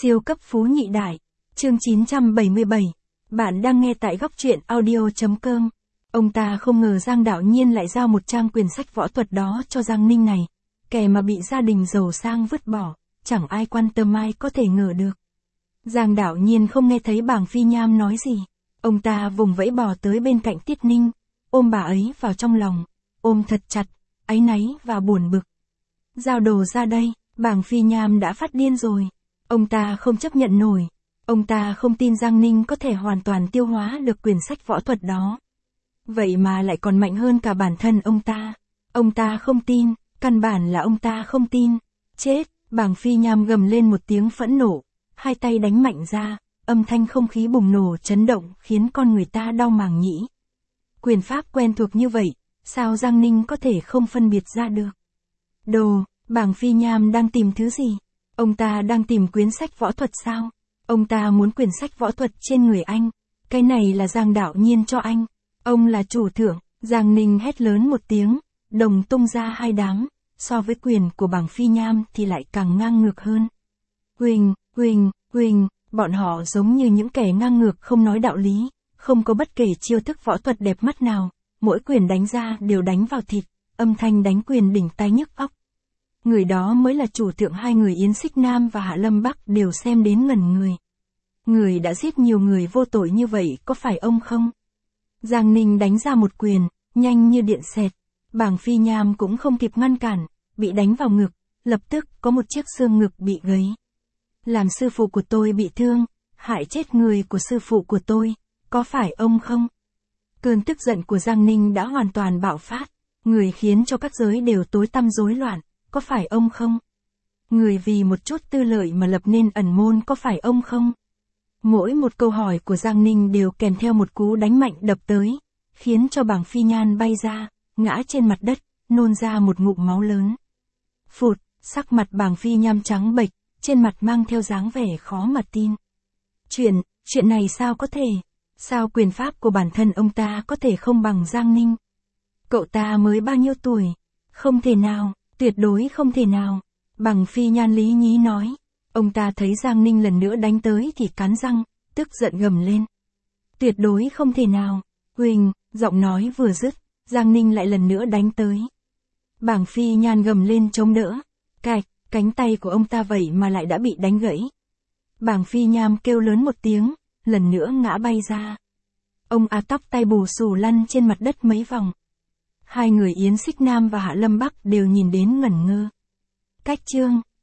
Siêu cấp phú nhị đại. Chương 977. Bạn đang nghe tại góc truyện audio.com. Ông ta không ngờ Giang Đạo Nhiên lại giao một trang quyển sách võ thuật đó cho Giang Ninh này. Kẻ mà bị gia đình giàu sang vứt bỏ, chẳng ai quan tâm ai có thể ngờ được. Giang Đạo Nhiên không nghe thấy Bàng Phi Nham nói gì. Ông ta vùng vẫy bò tới bên cạnh Tiết Ninh, ôm bà ấy vào trong lòng, ôm thật chặt, áy náy và buồn bực. Giao đồ ra đây, Bàng Phi Nham đã phát điên rồi. Ông ta không chấp nhận nổi. Ông ta không tin Giang Ninh có thể hoàn toàn tiêu hóa được quyển sách võ thuật đó. Vậy mà lại còn mạnh hơn cả bản thân ông ta. Ông ta không tin, căn bản là ông ta không tin. Chết, Bàng Phi Nham gầm lên một tiếng phẫn nộ, hai tay đánh mạnh ra, âm thanh không khí bùng nổ chấn động khiến con người ta đau màng nhĩ. Quyền pháp quen thuộc như vậy, sao Giang Ninh có thể không phân biệt ra được? Đồ, Bàng Phi Nham đang tìm thứ gì? Ông ta đang tìm quyển sách võ thuật sao? Ông ta muốn quyển sách võ thuật trên người anh. Cái này là Giang Đạo Nhiên cho anh. Ông là chủ thượng. Giang Ninh hét lớn một tiếng, đồng tung ra hai đám. So với quyền của Bàng Phi Nham thì lại càng ngang ngược hơn. Huỳnh, bọn họ giống như những kẻ ngang ngược không nói đạo lý, không có bất kể chiêu thức võ thuật đẹp mắt nào, mỗi quyền đánh ra đều đánh vào thịt, âm thanh đánh quyền đỉnh tai nhức óc. Người đó mới là chủ thượng. Hai người Yến Xích Nam và Hạ Lâm Bắc đều xem đến ngẩn người. Người đã giết nhiều người vô tội như vậy có phải ông không? Giang Ninh đánh ra một quyền, nhanh như điện xẹt. Bàng Phi Nham cũng không kịp ngăn cản, bị đánh vào ngực, lập tức có một chiếc xương ngực bị gấy. Làm sư phụ của tôi bị thương, hại chết người của sư phụ của tôi, có phải ông không? Cơn tức giận của Giang Ninh đã hoàn toàn bạo phát, người khiến cho các giới đều tối tăm rối loạn, có phải ông không? Người vì một chút tư lợi mà lập nên ẩn môn, có phải ông không? Mỗi một câu hỏi của Giang Ninh đều kèm theo một cú đánh mạnh đập tới, khiến cho Bàng Phi Nhan bay ra, ngã trên mặt đất, nôn ra một ngụm máu lớn. Phụt, sắc mặt Bàng Phi Nham trắng bệch, trên mặt mang theo dáng vẻ khó mà tin. Chuyện này sao có thể? Sao quyền pháp của bản thân ông ta có thể không bằng Giang Ninh? Cậu ta mới bao nhiêu tuổi? Không thể nào, tuyệt đối không thể nào. Bàng Phi Nhan lý nhí nói. Ông ta thấy Giang Ninh lần nữa đánh tới thì cắn răng, tức giận gầm lên. Tuyệt đối không thể nào. Huỳnh, giọng nói vừa dứt, Giang Ninh lại lần nữa đánh tới. Bàng Phi Nhan gầm lên chống đỡ. Cạch, cánh tay của ông ta vậy mà lại đã bị đánh gãy. Bàng Phi Nham kêu lớn một tiếng, lần nữa ngã bay ra. Ông tóc tay bù xù lăn trên mặt đất mấy vòng. Hai người Yến Xích Nam và Hạ Lâm Bắc đều nhìn đến ngẩn ngơ. Cách chương